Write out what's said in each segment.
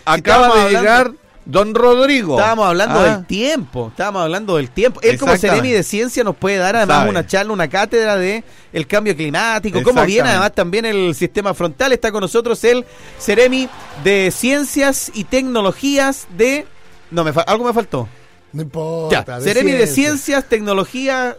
Acaba de llegar don Rodrigo. Estábamos hablando del tiempo. Él como Ceremi de Ciencia nos puede dar además una charla, una cátedra de el cambio climático, cómo viene además también el sistema frontal. Está con nosotros el Ceremi de Ciencias y Tecnologías de... algo me faltó. No importa. Ceremi de Ciencias, Tecnología,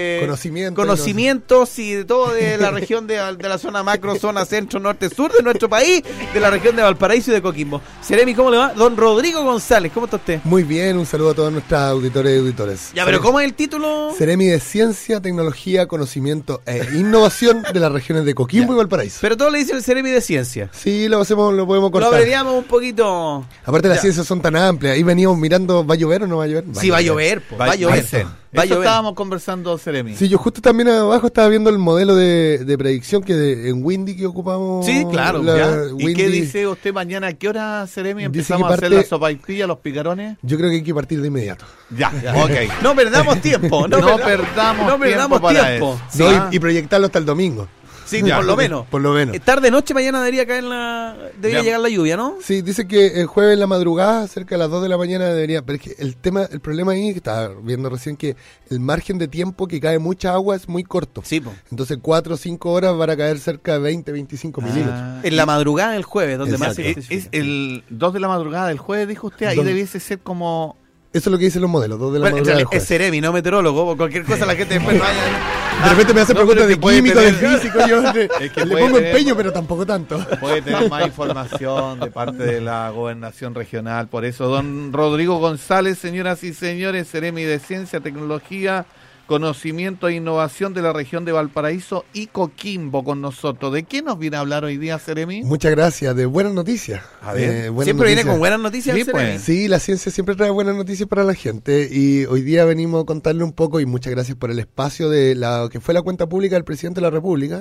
conocimientos y de todo de la región de la zona macro, zona centro, norte, sur de nuestro país, de la región de Valparaíso y de Coquimbo. Ceremi, ¿cómo le va? Don Rodrigo González, ¿cómo está usted? Muy bien, un saludo a todos nuestros auditores y auditores. Ya, pero ¿cómo es el título? Ceremi de Ciencia, Tecnología, Conocimiento e Innovación de las regiones de Coquimbo y Valparaíso. Pero todo le dice el Ceremi de Ciencia. Sí, lo podemos cortar. Lo abreviamos un poquito. Aparte las ciencias son tan amplias. Ahí veníamos mirando, ¿va a llover o no va a llover? Sí, va a llover, va a llover. Estábamos conversando, Ceremi. Sí, yo justo también abajo estaba viendo el modelo de predicción en Windy que ocupamos. Sí, claro. ¿Y qué dice usted mañana? ¿A qué hora, Ceremi, empezamos a hacer la sopaipilla, los picarones? Yo creo que hay que partir de inmediato. Ya. Ok. No perdamos tiempo. No perdamos tiempo. Sí. Y proyectarlo hasta el domingo. Sí, por lo menos. Tarde noche mañana debería llegar la lluvia, ¿no? Sí, dice que el jueves en la madrugada, cerca de las 2 de la mañana debería, pero es que el problema ahí, que estaba viendo recién, que el margen de tiempo que cae mucha agua es muy corto. Sí, po. Entonces 4 o 5 horas van a caer cerca de 20, 25 milímetros. En la madrugada del jueves, donde más es el 2 de la madrugada del jueves, dijo usted, ahí debiese ser como... Eso es lo que dicen los modelos, 2 de la madrugada del jueves. Es Ceremi, no meteorólogo, cualquier cosa la gente después vaya... De repente me hace preguntas de químico, de físico, yo le pongo empeño, pero tampoco tanto. Puede tener más información de parte de la gobernación regional. Por eso, don Rodrigo González, señoras y señores, Ceremi de Ciencia, Tecnología, Conocimiento e Innovación de la región de Valparaíso y Coquimbo con nosotros. ¿De qué nos viene a hablar hoy día, Ceremi? Muchas gracias, de buenas noticias. A ver, siempre viene con buenas noticias. Sí, pues. Sí, la ciencia siempre trae buenas noticias para la gente y hoy día venimos a contarle un poco y muchas gracias por el espacio de la que fue la cuenta pública del presidente de la República,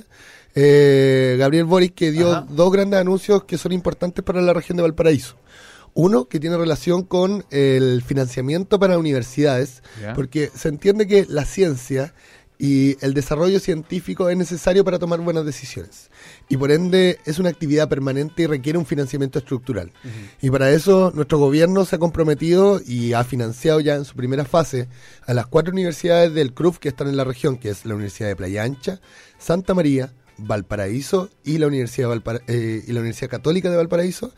Gabriel Boric, que dio 2 grandes anuncios que son importantes para la región de Valparaíso. Uno, que tiene relación con el financiamiento para universidades, porque se entiende que la ciencia y el desarrollo científico es necesario para tomar buenas decisiones. Y por ende es una actividad permanente y requiere un financiamiento estructural. Y para eso nuestro gobierno se ha comprometido y ha financiado ya en su primera fase a las 4 universidades del CRUF que están en la región, que es la Universidad de Playa Ancha, Santa María, Valparaíso y la Universidad Católica de Valparaíso,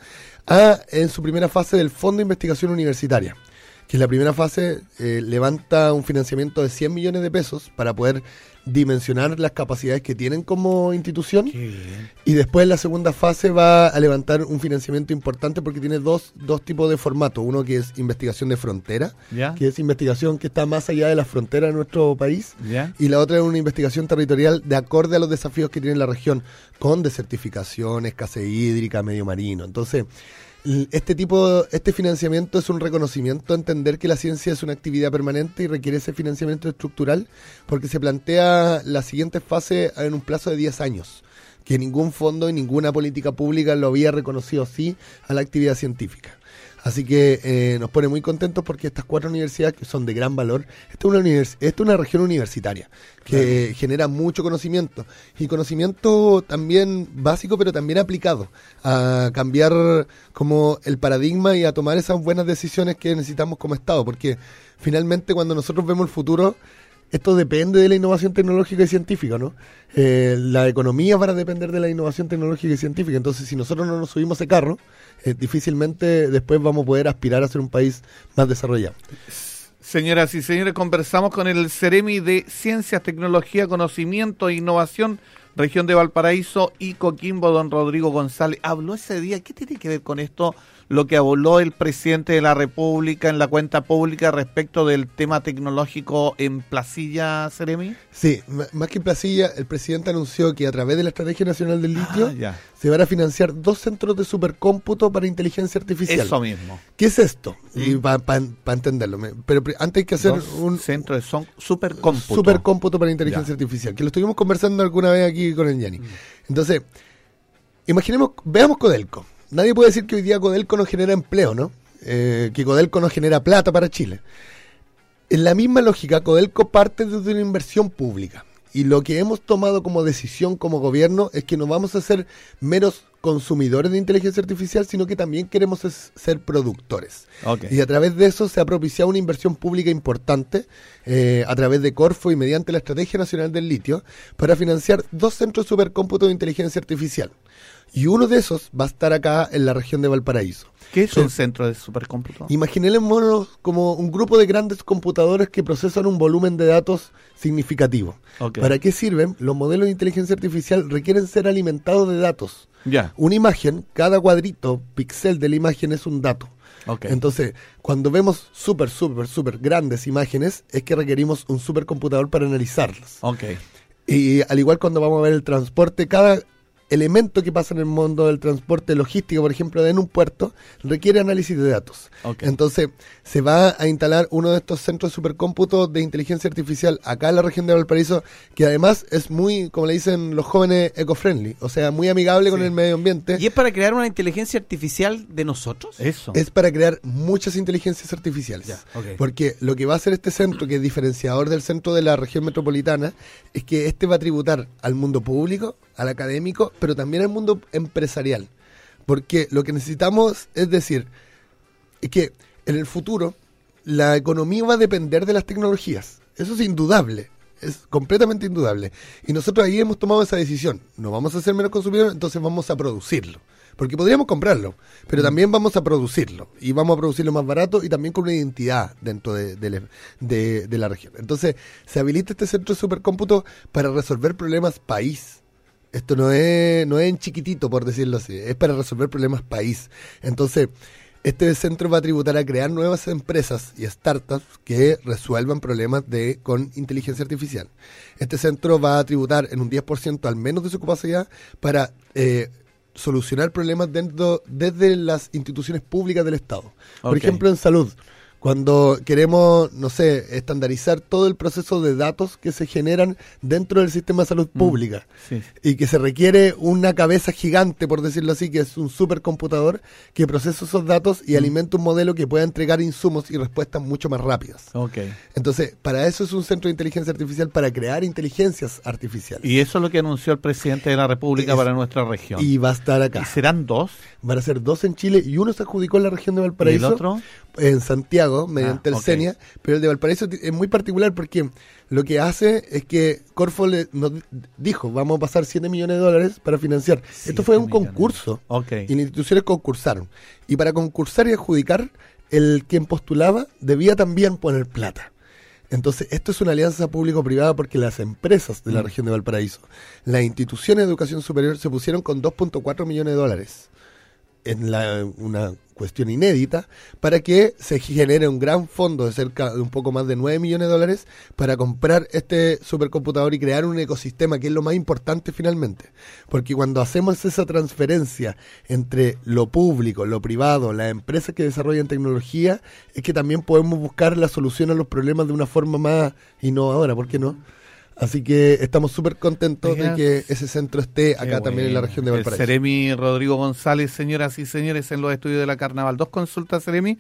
en su primera fase del Fondo de Investigación Universitaria, que en la primera fase levanta un financiamiento de 100 millones de pesos para poder dimensionar las capacidades que tienen como institución. Y después en la segunda fase va a levantar un financiamiento importante porque tiene dos tipos de formato. Uno que es investigación de frontera, que es investigación que está más allá de las fronteras de nuestro país, y la otra es una investigación territorial de acorde a los desafíos que tiene la región, con desertificación, escasez hídrica, medio marino. Entonces, este financiamiento es un reconocimiento a entender que la ciencia es una actividad permanente y requiere ese financiamiento estructural, porque se plantea la siguiente fase en un plazo de 10 años, que ningún fondo y ninguna política pública lo había reconocido así a la actividad científica. Así que nos pone muy contentos porque estas 4 universidades que son de gran valor, esta es una región universitaria que genera mucho conocimiento, y conocimiento también básico pero también aplicado a cambiar como el paradigma y a tomar esas buenas decisiones que necesitamos como Estado, porque finalmente cuando nosotros vemos el futuro, esto depende de la innovación tecnológica y científica, ¿no? La economía va a depender de la innovación tecnológica y científica. Entonces, si nosotros no nos subimos ese carro, difícilmente después vamos a poder aspirar a ser un país más desarrollado. Señoras y señores, conversamos con el Ceremi de Ciencias, Tecnología, Conocimiento e Innovación, región de Valparaíso y Coquimbo, don Rodrigo González. Habló ese día, ¿qué tiene que ver con esto? Lo que habló el presidente de la República en la cuenta pública respecto del tema tecnológico en Placilla, Ceremi. Sí, más que en Placilla, el presidente anunció que a través de la Estrategia Nacional del Litio se van a financiar 2 centros de supercómputo para inteligencia artificial. Eso mismo. ¿Qué es esto? Y para entenderlo, pero antes hay que hacer un centro de supercómputo. Supercómputo para inteligencia artificial, que lo estuvimos conversando alguna vez aquí con el Yanni. Entonces, veamos Codelco. Nadie puede decir que hoy día Codelco no genera empleo, ¿no? Que Codelco no genera plata para Chile. En la misma lógica, Codelco parte desde una inversión pública. Y lo que hemos tomado como decisión como gobierno es que no vamos a ser meros consumidores de inteligencia artificial, sino que también queremos ser productores. Okay. Y a través de eso se ha propiciado una inversión pública importante a través de Corfo y mediante la Estrategia Nacional del Litio para financiar 2 centros de supercómputo de inteligencia artificial. Y uno de esos va a estar acá en la región de Valparaíso. ¿Qué es un centro de supercómputo? Imaginémonos como un grupo de grandes computadores que procesan un volumen de datos significativo. Okay. ¿Para qué sirven? Los modelos de inteligencia artificial requieren ser alimentados de datos. Ya. Una imagen, cada cuadrito, píxel de la imagen es un dato. Okay. Entonces, cuando vemos súper grandes imágenes, es que requerimos un supercomputador para analizarlas. Okay. Y al igual cuando vamos a ver el transporte, cada elemento que pasa en el mundo del transporte logístico, por ejemplo, en un puerto, requiere análisis de datos. Okay. Entonces, se va a instalar uno de estos centros de supercómputo de inteligencia artificial acá en la región de Valparaíso, que además es muy, como le dicen los jóvenes, eco-friendly, o sea, muy amigable con el medio ambiente. ¿Y es para crear una inteligencia artificial de nosotros? Eso. Es para crear muchas inteligencias artificiales. Ya, okay. Porque lo que va a hacer este centro, que es diferenciador del centro de la región metropolitana, es que este va a tributar al mundo público, al académico, pero también al mundo empresarial. Porque lo que necesitamos es decir, es que en el futuro la economía va a depender de las tecnologías. Eso es indudable, es completamente indudable. Y nosotros ahí hemos tomado esa decisión. No vamos a ser menos consumidores, entonces vamos a producirlo. Porque podríamos comprarlo, pero también vamos a producirlo. Y vamos a producirlo más barato y también con una identidad dentro de la región. Entonces se habilita este centro de supercómputo para resolver problemas país. Esto no es en chiquitito, por decirlo así, es para resolver problemas país. Entonces, este centro va a tributar a crear nuevas empresas y startups que resuelvan problemas con inteligencia artificial. Este centro va a tributar en un 10% al menos de su capacidad para solucionar problemas desde las instituciones públicas del Estado. Por ejemplo, en salud. Cuando queremos, no sé, estandarizar todo el proceso de datos que se generan dentro del sistema de salud pública y que se requiere una cabeza gigante, por decirlo así, que es un supercomputador que procesa esos datos y alimenta un modelo que pueda entregar insumos y respuestas mucho más rápidas. Okay. Entonces, para eso es un centro de inteligencia artificial, para crear inteligencias artificiales. Y eso es lo que anunció el presidente de la República para nuestra región. Y va a estar acá. ¿Y serán 2? Van a ser 2 en Chile y uno se adjudicó en la región de Valparaíso. ¿Y el otro? En Santiago, mediante el CENIA, pero el de Valparaíso es muy particular porque lo que hace es que Corfo nos dijo, vamos a pasar $7 millones para financiar. Esto fue un concurso y las instituciones concursaron. Y para concursar y adjudicar, quien postulaba debía también poner plata. Entonces, esto es una alianza público-privada porque las empresas de la región de Valparaíso, las instituciones de educación superior se pusieron con $2.4 millones en una cuestión inédita, para que se genere un gran fondo de cerca de un poco más de $9 millones para comprar este supercomputador y crear un ecosistema, que es lo más importante finalmente. Porque cuando hacemos esa transferencia entre lo público, lo privado, las empresas que desarrollan tecnología, es que también podemos buscar la solución a los problemas de una forma más innovadora, ¿por qué no? Así que estamos súper contentos de que ese centro esté acá también en la región de Valparaíso. El Ceremi Rodrigo González, señoras y señores, en los estudios de la Carnaval. 2 consultas, Ceremi.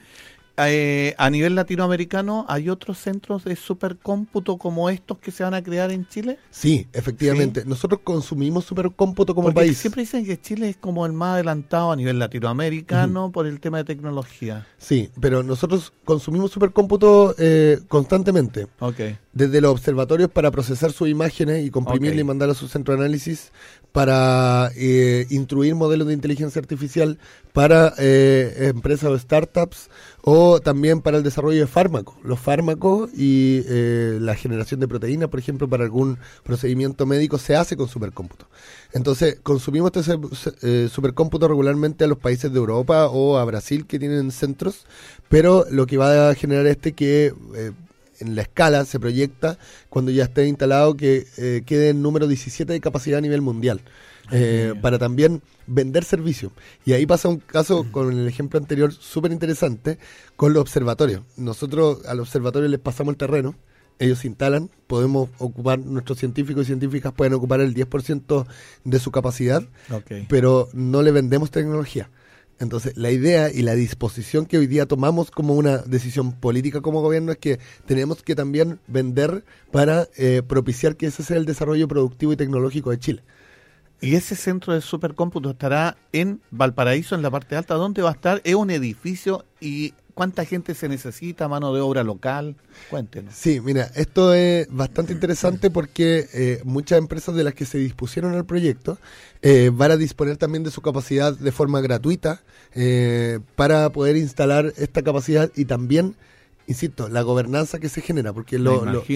A nivel latinoamericano, ¿hay otros centros de supercómputo como estos que se van a crear en Chile? Sí, efectivamente. ¿Sí? Nosotros consumimos supercómputo como Porque país. Siempre dicen que Chile es como el más adelantado a nivel latinoamericano por el tema de tecnología. Sí, pero nosotros consumimos supercómputo constantemente. Desde los observatorios para procesar sus imágenes y comprimirlas y mandarlas a su centro de análisis, para instruir modelos de inteligencia artificial para empresas o startups, o también para el desarrollo de fármacos. Los fármacos y la generación de proteínas, por ejemplo, para algún procedimiento médico se hace con supercómputo. Entonces, consumimos este supercómputo regularmente a los países de Europa o a Brasil, que tienen centros, pero lo que va a generar que en la escala se proyecta, cuando ya esté instalado, que quede el número 17 de capacidad a nivel mundial, para también vender servicios. Y ahí pasa un caso con el ejemplo anterior súper interesante con los observatorios. Nosotros al observatorio les pasamos el terreno, ellos se instalan, podemos ocupar, nuestros científicos y científicas pueden ocupar el 10% de su capacidad, pero no le vendemos tecnología. Entonces, la idea y la disposición que hoy día tomamos como una decisión política como gobierno es que tenemos que también vender para propiciar que ese sea el desarrollo productivo y tecnológico de Chile. ¿Y ese centro de supercómputo estará en Valparaíso, en la parte alta? ¿Dónde va a estar? ¿Es un edificio? ¿Y cuánta gente se necesita? ¿Mano de obra local? Cuéntenos. Sí, mira, esto es bastante interesante porque muchas empresas de las que se dispusieron al proyecto van a disponer también de su capacidad de forma gratuita para poder instalar esta capacidad y también, insisto, la gobernanza que se genera, porque es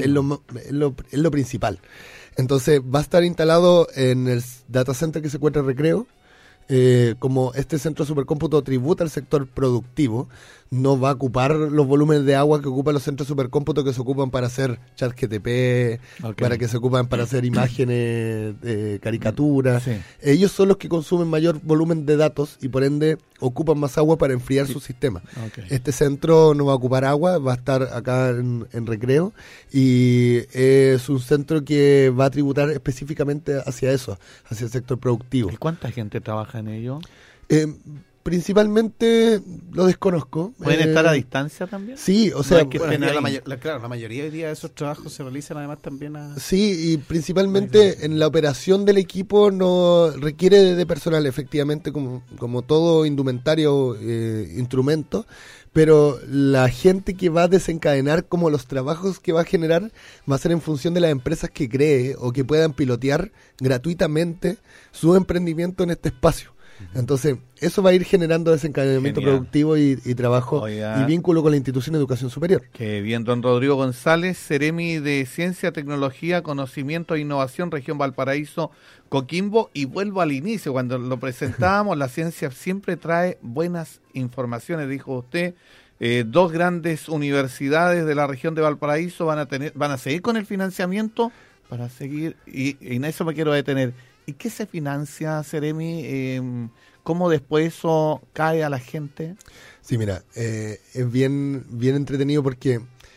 lo principal. Entonces va a estar instalado en el data center que se encuentra en Recreo. Como este centro de supercómputo tributa al sector productivo, no va a ocupar los volúmenes de agua que ocupan los centros de supercómputo que se ocupan para hacer ChatGPT, para que se ocupan para hacer imágenes, caricaturas. Sí. Ellos son los que consumen mayor volumen de datos y por ende ocupan más agua para enfriar su sistema. Este centro no va a ocupar agua, va a estar acá en Recreo y es un centro que va a tributar específicamente hacia eso, hacia el sector productivo. ¿Y cuánta gente trabaja en ello? Principalmente lo desconozco. ¿Pueden estar a distancia también? Sí, o sea, la mayoría de esos trabajos se realizan además también Sí, y principalmente en la operación del equipo no requiere de personal, efectivamente, como todo indumentario, instrumento, pero la gente que va a desencadenar como los trabajos que va a generar va a ser en función de las empresas que cree o que puedan pilotear gratuitamente su emprendimiento en este espacio. Entonces, eso va a ir generando desencadenamiento productivo y trabajo y vínculo con la institución de educación superior. Qué bien, don Rodrigo González, Seremi de Ciencia, Tecnología, Conocimiento e Innovación, Región Valparaíso, Coquimbo. Y vuelvo al inicio, cuando lo presentábamos, la ciencia siempre trae buenas informaciones, dijo usted. Dos grandes universidades de la región de Valparaíso van a seguir con el financiamiento para seguir, y en eso me quiero detener. ¿Y qué se financia, Seremi? ¿Cómo después eso cae a la gente? Sí, mira, es bien entretenido porque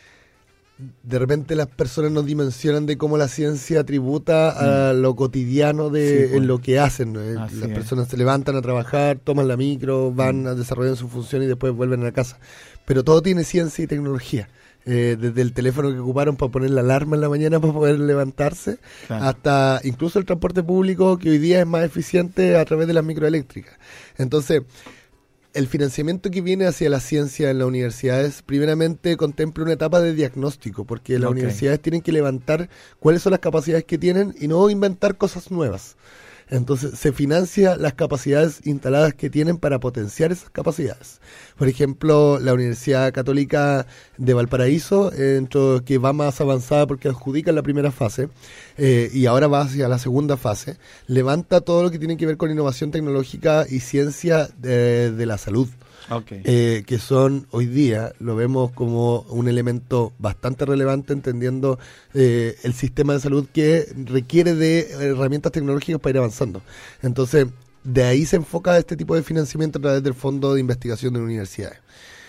de repente las personas nos dimensionan de cómo la ciencia tributa a lo cotidiano en lo que hacen. Las personas se levantan a trabajar, toman la micro, van a desarrollar su función y después vuelven a la casa. Pero todo tiene ciencia y tecnología. Desde el teléfono que ocuparon para poner la alarma en la mañana para poder levantarse, hasta incluso el transporte público que hoy día es más eficiente a través de las microeléctricas. Entonces, el financiamiento que viene hacia la ciencia en las universidades primeramente contempla una etapa de diagnóstico, porque las universidades tienen que levantar cuáles son las capacidades que tienen y no inventar cosas nuevas. Entonces se financia las capacidades instaladas que tienen para potenciar esas capacidades. Por ejemplo, la Universidad Católica de Valparaíso, que va más avanzada porque adjudica la primera fase y ahora va hacia la segunda fase, levanta todo lo que tiene que ver con innovación tecnológica y ciencia de la salud. Que son hoy día, lo vemos como un elemento bastante relevante, entendiendo el sistema de salud que requiere de herramientas tecnológicas para ir avanzando. Entonces, de ahí se enfoca este tipo de financiamiento a través del Fondo de Investigación de Universidades.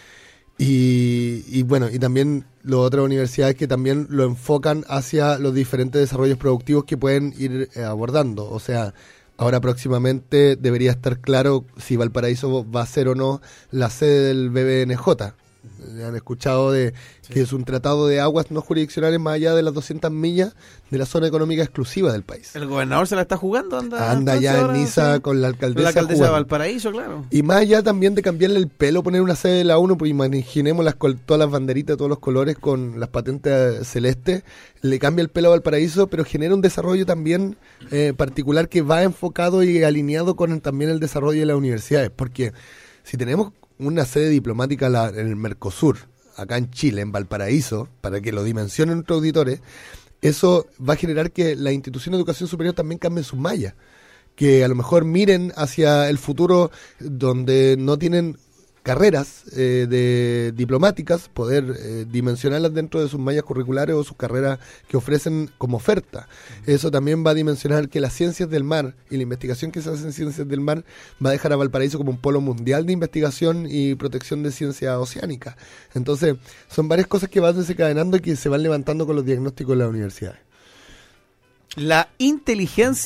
Y bueno, y también las otras universidades que también lo enfocan hacia los diferentes desarrollos productivos que pueden ir abordando. O sea, ahora próximamente debería estar claro si Valparaíso va a ser o no la sede del BBNJ. Han escuchado que es un tratado de aguas no jurisdiccionales más allá de las 200 millas de la zona económica exclusiva del país. El gobernador se la está jugando, anda ya en Niza con la alcaldesa de Valparaíso, claro. Y más allá también de cambiarle el pelo, poner una sede de la ONU, pues imaginemos todas las banderitas, todos los colores con las patentes celestes, le cambia el pelo a Valparaíso, pero genera un desarrollo también particular que va enfocado y alineado con también el desarrollo de las universidades, porque si tenemos una sede diplomática en el Mercosur, acá en Chile, en Valparaíso, para que lo dimensionen nuestros auditores, eso va a generar que la institución de educación superior también cambie sus mallas, que a lo mejor miren hacia el futuro donde no tienen carreras de diplomáticas, poder dimensionarlas dentro de sus mallas curriculares o sus carreras que ofrecen como oferta. Eso también va a dimensionar que las ciencias del mar y la investigación que se hace en ciencias del mar va a dejar a Valparaíso como un polo mundial de investigación y protección de ciencia oceánica. Entonces, son varias cosas que van desencadenando y que se van levantando con los diagnósticos de las universidades. La inteligencia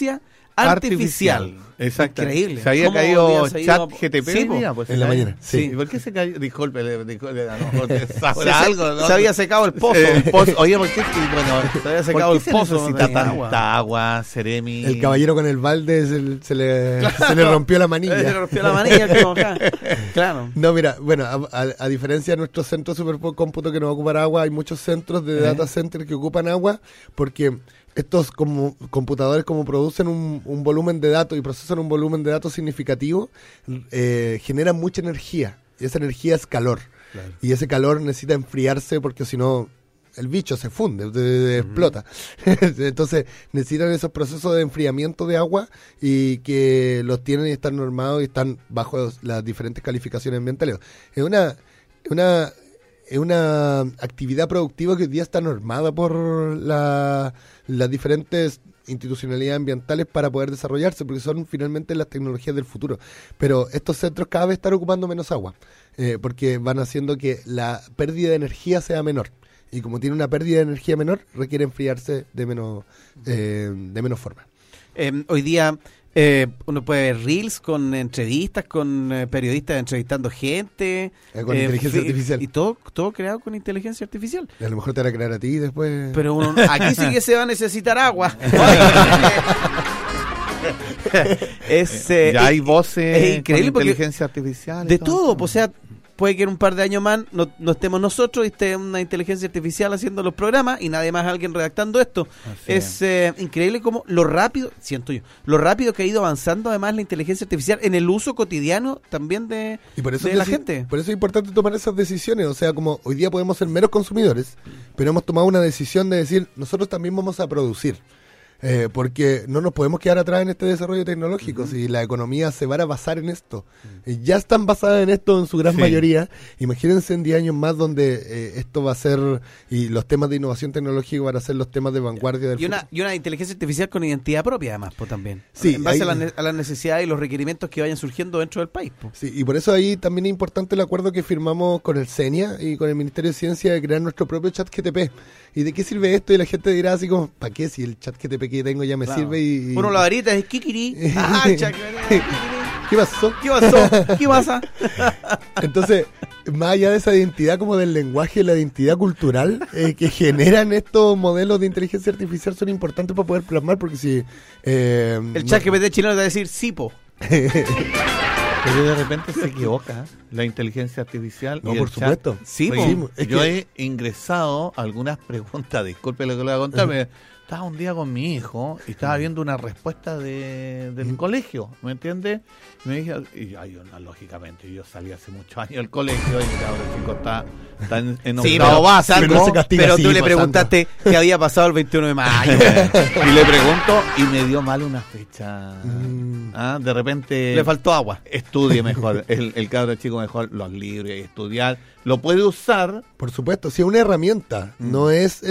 artificial. Exacto. Increíble. Se había caído ChatGPT en la mañana. Sí. ¿Y por qué se cayó? Disculpe, a lo mejor sabrá algo, ¿no? Se había secado el pozo. Oye, ¿por qué? Bueno, se había secado el pozo. Necesita tanta agua, Seremi. El caballero con el balde se le rompió la manilla. Se le rompió la manilla, claro. No, mira, bueno, a diferencia de nuestros centros de supercómputo que no ocupan agua, hay muchos centros de data center que ocupan agua porque estos como computadores como producen un volumen de datos y procesan un volumen de datos significativo, generan mucha energía y esa energía es calor. Claro. Y ese calor necesita enfriarse porque si no el bicho se funde, explota. Entonces necesitan esos procesos de enfriamiento de agua y que los tienen y están normados y están bajo las diferentes calificaciones ambientales. Es una actividad productiva que hoy día está normada por las diferentes institucionalidades ambientales para poder desarrollarse, porque son finalmente las tecnologías del futuro. Pero estos centros cada vez están ocupando menos agua, porque van haciendo que la pérdida de energía sea menor. Y como tiene una pérdida de energía menor, requiere enfriarse de menos forma. Hoy día uno puede ver reels con entrevistas, con periodistas entrevistando gente. Con inteligencia artificial. Y todo creado con inteligencia artificial. A lo mejor te van a crear a ti después. Pero aquí sí que se va a necesitar agua. Ya hay voces increíble con inteligencia artificial. De todo, o sea, puede que en un par de años más no estemos nosotros y esté una inteligencia artificial haciendo los programas y nadie más alguien redactando esto. Es increíble como lo rápido que ha ido avanzando además la inteligencia artificial en el uso cotidiano también de la gente. Por eso es importante tomar esas decisiones. O sea, como hoy día podemos ser meros consumidores, pero hemos tomado una decisión de decir, nosotros también vamos a producir. Porque no nos podemos quedar atrás en este desarrollo tecnológico. Si la economía se va a basar en esto, ya están basadas en esto en su gran mayoría. Imagínense en 10 años más donde esto va a ser, y los temas de innovación tecnológica van a ser los temas de vanguardia del futuro. Y una inteligencia artificial con identidad propia además, también. Sí, en base a las necesidades y los requerimientos que vayan surgiendo dentro del país. Sí, y por eso ahí también es importante el acuerdo que firmamos con el CENIA y con el Ministerio de Ciencia de crear nuestro propio ChatGPT. ¿Y de qué sirve esto? Y la gente dirá así como, ¿para qué? Si el ChatGPT que tengo ya me sirve y... Uno la varita es kikiri. ¿Qué pasó? ¿Qué pasa? Entonces, más allá de esa identidad como del lenguaje, la identidad cultural que generan estos modelos de inteligencia artificial son importantes para poder plasmar, porque si... el ChatGPT chileno te va a decir sipo. Pero de repente se equivoca la inteligencia artificial. No, por supuesto. Sí, yo he ingresado algunas preguntas, disculpe lo que le voy a contar, estaba un día con mi hijo y estaba viendo una respuesta del colegio, ¿me entiendes? Me dije, lógicamente, yo salí hace muchos años del colegio y ahora el chico está en octavo básico. Pero tú le preguntaste qué había pasado el 21 de mayo. Y le pregunto y me dio mal una fecha. De repente... Le faltó agua. Estudie mejor, el cabro chico mejor los libros y estudiar. Lo puede usar. Por supuesto, si es una herramienta, no es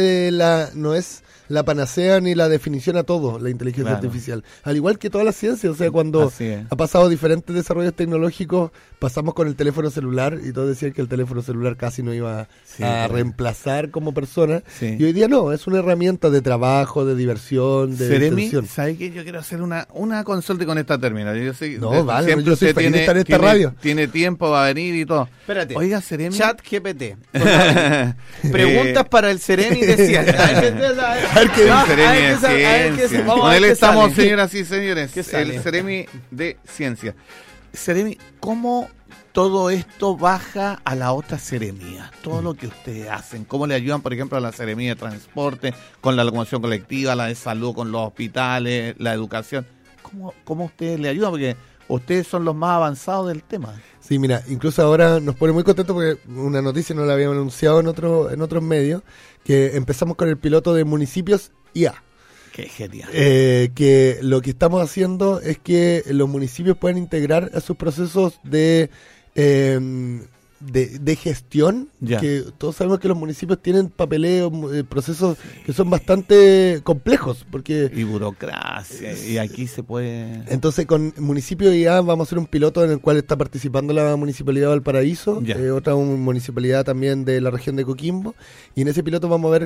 la panacea ni la definición a todo, la inteligencia artificial. Al igual que todas las ciencias, o sea, cuando ha pasado diferentes desarrollos tecnológicos, pasamos con el teléfono celular y todos decían que el teléfono celular casi no iba a reemplazar como persona. Sí. Y hoy día no, es una herramienta de trabajo, de diversión, de distensión. ¿Sabes qué? Yo quiero hacer una consulta con esta terminal. Yo sé, yo soy feliz de estar en esta radio. Tiene tiempo, va a venir y todo. Espérate. Oiga, Seremi. ChatGPT. Preguntas para el Seremi de ciencia. Con él estamos, señoras y señores. El Seremi de Ciencia. Seremi, ¿cómo todo esto baja a la otra seremía? Todo lo que ustedes hacen, ¿cómo le ayudan, por ejemplo, a la seremía de transporte, con la locomoción colectiva, la de salud, con los hospitales, la educación? ¿Cómo ustedes le ayudan? Porque ustedes son los más avanzados del tema. Sí, mira, incluso ahora nos pone muy contentos porque una noticia no la habíamos anunciado en otros medios, que empezamos con el piloto de municipios IA. Qué genial. Que lo que estamos haciendo es que los municipios pueden integrar a sus procesos de gestión, que todos sabemos que los municipios tienen papeleo, procesos que son bastante complejos, porque y burocracia, y aquí se puede... Entonces con Municipio IA vamos a hacer un piloto en el cual está participando la Municipalidad de Valparaíso, otra municipalidad también de la región de Coquimbo, y en ese piloto vamos a ver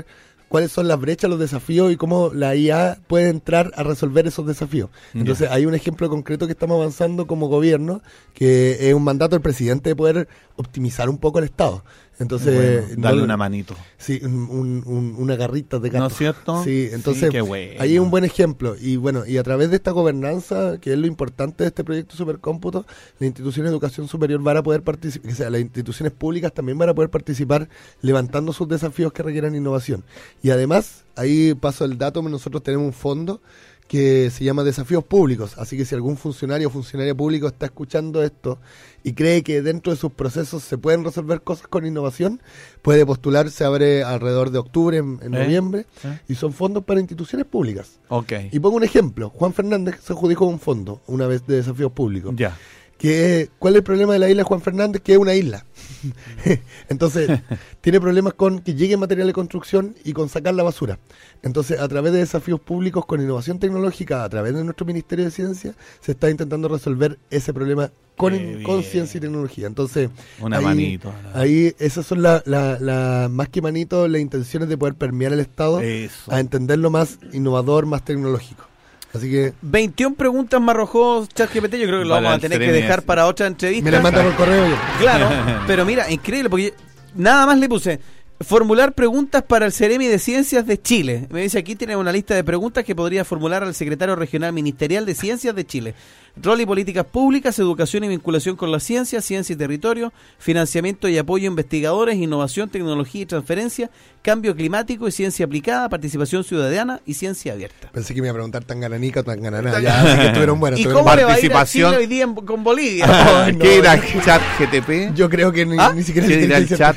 cuáles son las brechas, los desafíos y cómo la IA puede entrar a resolver esos desafíos. Entonces hay un ejemplo concreto que estamos avanzando como gobierno, que es un mandato del presidente de poder optimizar un poco el Estado. Entonces, bueno, darle una manito. Sí, una garrita de gato. ¿No es cierto? Sí, entonces qué bueno. ahí es un buen ejemplo. Y bueno, y a través de esta gobernanza, que es lo importante de este proyecto Supercómputo, la institución de educación superior van a poder participar, o sea, las instituciones públicas también van a poder participar levantando sus desafíos que requieran innovación. Y además, ahí paso el dato, nosotros tenemos un fondo que se llama Desafíos Públicos, así que si algún funcionario o funcionaria público está escuchando esto y cree que dentro de sus procesos se pueden resolver cosas con innovación, puede postular, se abre alrededor de octubre, en noviembre, y son fondos para instituciones públicas. Okay. Y pongo un ejemplo, Juan Fernández se adjudicó un fondo una vez de Desafíos Públicos. Ya. ¿Cuál es el problema de la isla Juan Fernández? Que es una isla. Entonces, tiene problemas con que llegue material de construcción y con sacar la basura. Entonces, a través de desafíos públicos con innovación tecnológica, a través de nuestro Ministerio de Ciencia, se está intentando resolver ese problema con ciencia y tecnología. Entonces, una manito. Ahí, esas son más que manito, las intenciones de poder permear el Estado a entenderlo más innovador, más tecnológico. Así que 21 preguntas me arrojó ChatGPT, yo creo que lo vamos a tener que dejar para otra entrevista. Me la manda por correo yo. Claro, pero mira, increíble, porque nada más le puse formular preguntas para el Ceremi de Ciencias de Chile. Me dice aquí tiene una lista de preguntas que podría formular al secretario regional ministerial de Ciencias de Chile. Rol y políticas públicas, educación y vinculación con la ciencia, ciencia y territorio, financiamiento y apoyo a investigadores, innovación, tecnología y transferencia, cambio climático y ciencia aplicada, participación ciudadana y ciencia abierta. Pensé que me iba a preguntar tan gananica o tan ganana. Ya, así que estuvieron buenas. ¿Y cómo le va a ir a Chile hoy día con Bolivia? ¿Qué era ChatGPT? Yo creo que ni siquiera ¿Qué dirá el chat?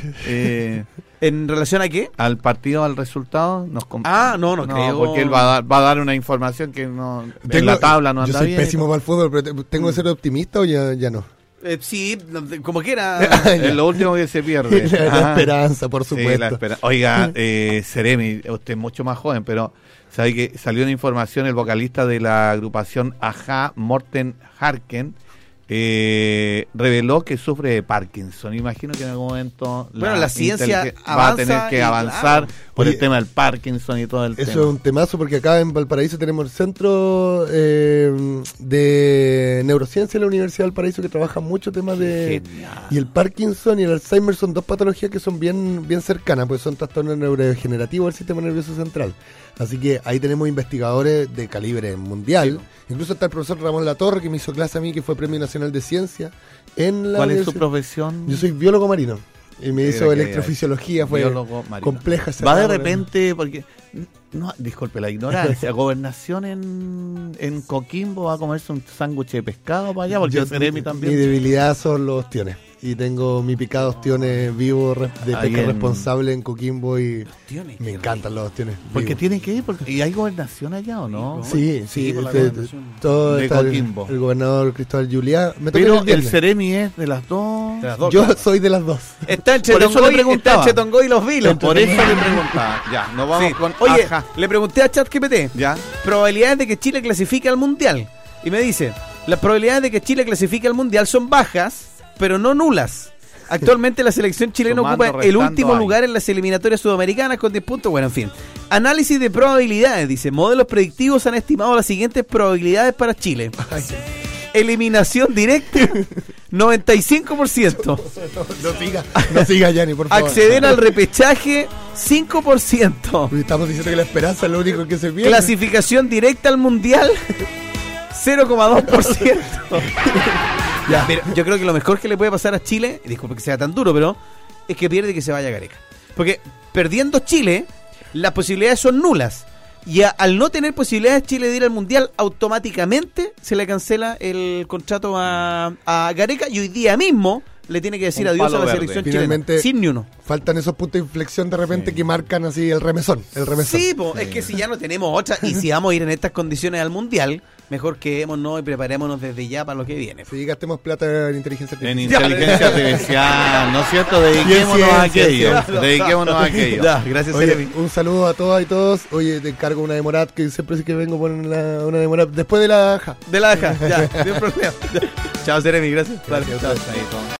¿En relación a qué? ¿Al partido, al resultado? No creo. Porque él va a dar una información que no en la tabla no anda bien. Yo soy pésimo para el fútbol, pero ¿tengo que ser optimista o ya no? Sí, como quiera. Es lo último que se pierde. La esperanza, por supuesto. Sí, Oiga, Ceremi, usted es mucho más joven, pero sabe que salió una información, el vocalista de la agrupación Ajá, Morten Harken, reveló que sufre de Parkinson. Imagino que en algún momento la ciencia va a tener que avanzar por el tema del Parkinson y todo el tema. Eso es un temazo porque acá en Valparaíso tenemos el centro de neurociencia de la Universidad de Valparaíso que trabaja mucho temas de... Genial. Y el Parkinson y el Alzheimer son dos patologías que son bien cercanas, pues son trastornos neurodegenerativos del sistema nervioso central. Así que ahí tenemos investigadores de calibre mundial. Sí. Incluso está el profesor Ramón Latorre, que me hizo clase a mí, que fue Premio Nacional de Ciencia en la ¿Cuál es su profesión? Yo soy biólogo marino. Y me hizo electrofisiología, fue compleja. Va de repente, porque, no, disculpe la ignorancia, Gobernación en Coquimbo va a comerse un sándwich de pescado para allá, porque Ceremi también. Mi debilidad son los ostiones. Y tengo mi picado ostiones vivo de pesca responsable en Coquimbo y me encantan los ostiones. Porque tienen que ir, ¿y hay gobernación allá o no? Sí, todo de Coquimbo. El gobernador Cristóbal Juliá. Pero el Ceremi es de las dos. Yo soy de las dos. Está entre Tongoy y los Vilos. Por eso le preguntaba. Ya, nos vamos con... Oye, le pregunté a ChatGPT. ¿Ya? Probabilidades de que Chile clasifique al Mundial. Y me dice, las probabilidades de que Chile clasifique al Mundial son bajas, pero no nulas. Actualmente la selección chilena ocupa el último lugar en las eliminatorias sudamericanas con 10 puntos. Bueno, en fin. Análisis de probabilidades, dice. Modelos predictivos han estimado las siguientes probabilidades para Chile. Eliminación directa, 95%. No siga, Yanni, por favor. Acceder al repechaje, 5%. Estamos diciendo que la esperanza es lo único que se pierde. Clasificación directa al Mundial, 0,2%. Ya. Pero yo creo que lo mejor que le puede pasar a Chile, disculpe que sea tan duro, pero es que pierde y que se vaya a Gareca. Porque perdiendo Chile, las posibilidades son nulas. Y al no tener posibilidades Chile de ir al Mundial, automáticamente se le cancela el contrato a Gareca y hoy día mismo le tiene que decir adiós a la selección chilena. Sin ni uno. Faltan esos puntos de inflexión de repente que marcan así el remesón. Sí, es que si ya no tenemos otra y si vamos a ir en estas condiciones al Mundial, mejor quedémonos y preparémonos desde ya para lo que viene. Sí, gastemos plata en inteligencia artificial. En inteligencia artificial, ¿no es cierto? Dediquémonos a aquello. Dediquémonos a aquello. Gracias, Ceremi. Un saludo a todas y todos. Oye, te encargo una demorada, que siempre sí que vengo por una demorada. Después de la AJA. De la AJA, ya, no hay problema. Chao, Ceremi, gracias. Gracias.